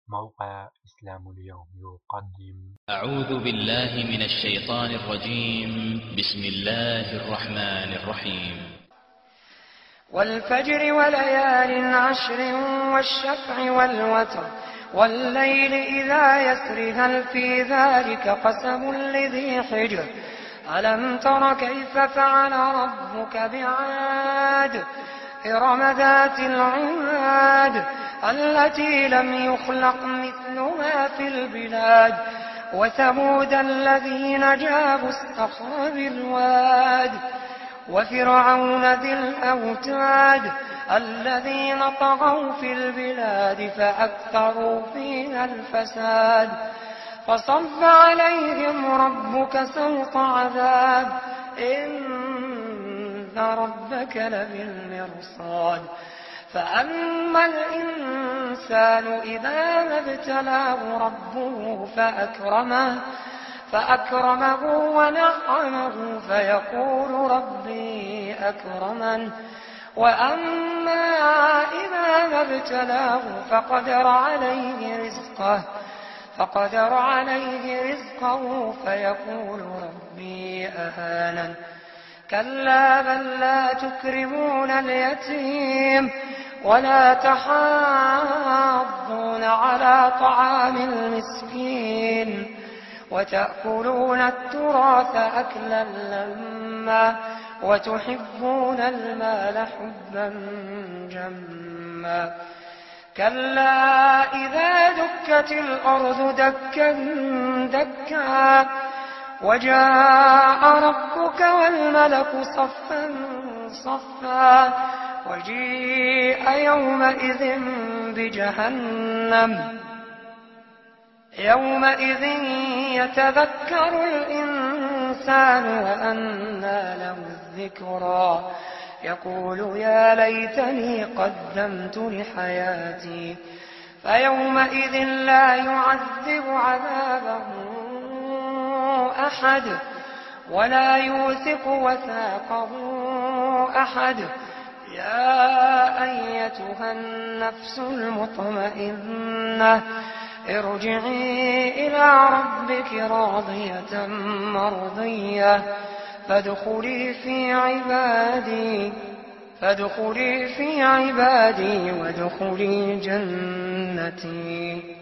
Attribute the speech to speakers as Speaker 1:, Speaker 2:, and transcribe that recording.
Speaker 1: موقع إسلام اليوم يقدم.
Speaker 2: أعوذ بالله من الشيطان الرجيم. بسم الله الرحمن الرحيم.
Speaker 3: والفجر وليال عشر والشفع والوتر والليل إذا يسر هل في ذلك قسم لذي حجر ألم تر كيف فعل ربك بعاد إرم ذات العماد التي لم يخلق مثلها في البلاد وثمود الذين جابوا الصخر بالواد وفرعون ذي الأوتاد الذين طغوا في البلاد فأكثروا فيها الفساد فصب عليهم ربك سوط عذاب إن ربك لبالمرصاد فأما الإنسان إذا ما ابتلاه ربه فأكرمه ونعمه فيقول ربي أكرمن وأما إذا ما ابتلاه فقدر عليه رزقه فيقول ربي أهانن كلا بل لا تكرمون اليتيم ولا تحاضون على طعام المسكين وتأكلون التراث أكلا لما وتحبون المال حبا جما كلا إذا دكت الأرض دكا دكا وجاء ربك والملك صفا صفا وجيء يومئذ بجهنم يومئذ يتذكر الإنسان وأنى له الذكرى يقول يا ليتني قدمت لحياتي فيومئذ لا يعذب عذابه أحد ولا يوثق وثاقه أحد يا أيتها النفس المطمئنة ارجعي إلى ربك راضية مرضية فادخلي في عبادي وادخلي جنتي.